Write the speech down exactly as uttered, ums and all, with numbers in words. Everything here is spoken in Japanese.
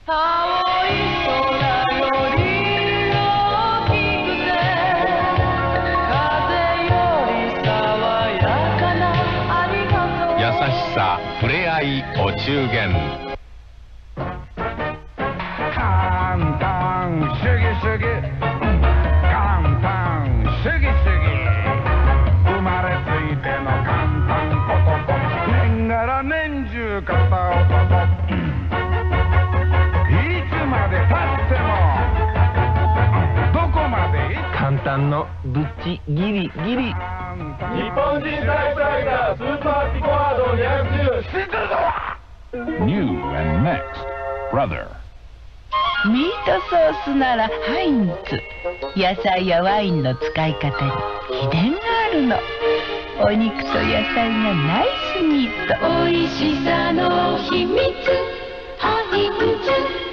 青い空より大きくて風より爽やかなありがとう。 優しさふれあいお中元。 簡単主義主義簡単主義主義生まれついての簡単男年がら年中片男いつまでたってもどこまで簡単のぶっちギリギリ。 日本人タイプライタースーパーピコワードにひゃくじゅう。知ってるぞ。 New and next brother ミートソースならハインツ。野菜やワインの使い方に秘伝があるの。お肉と野菜がナイスミート。 美味しさの秘密ハインツ。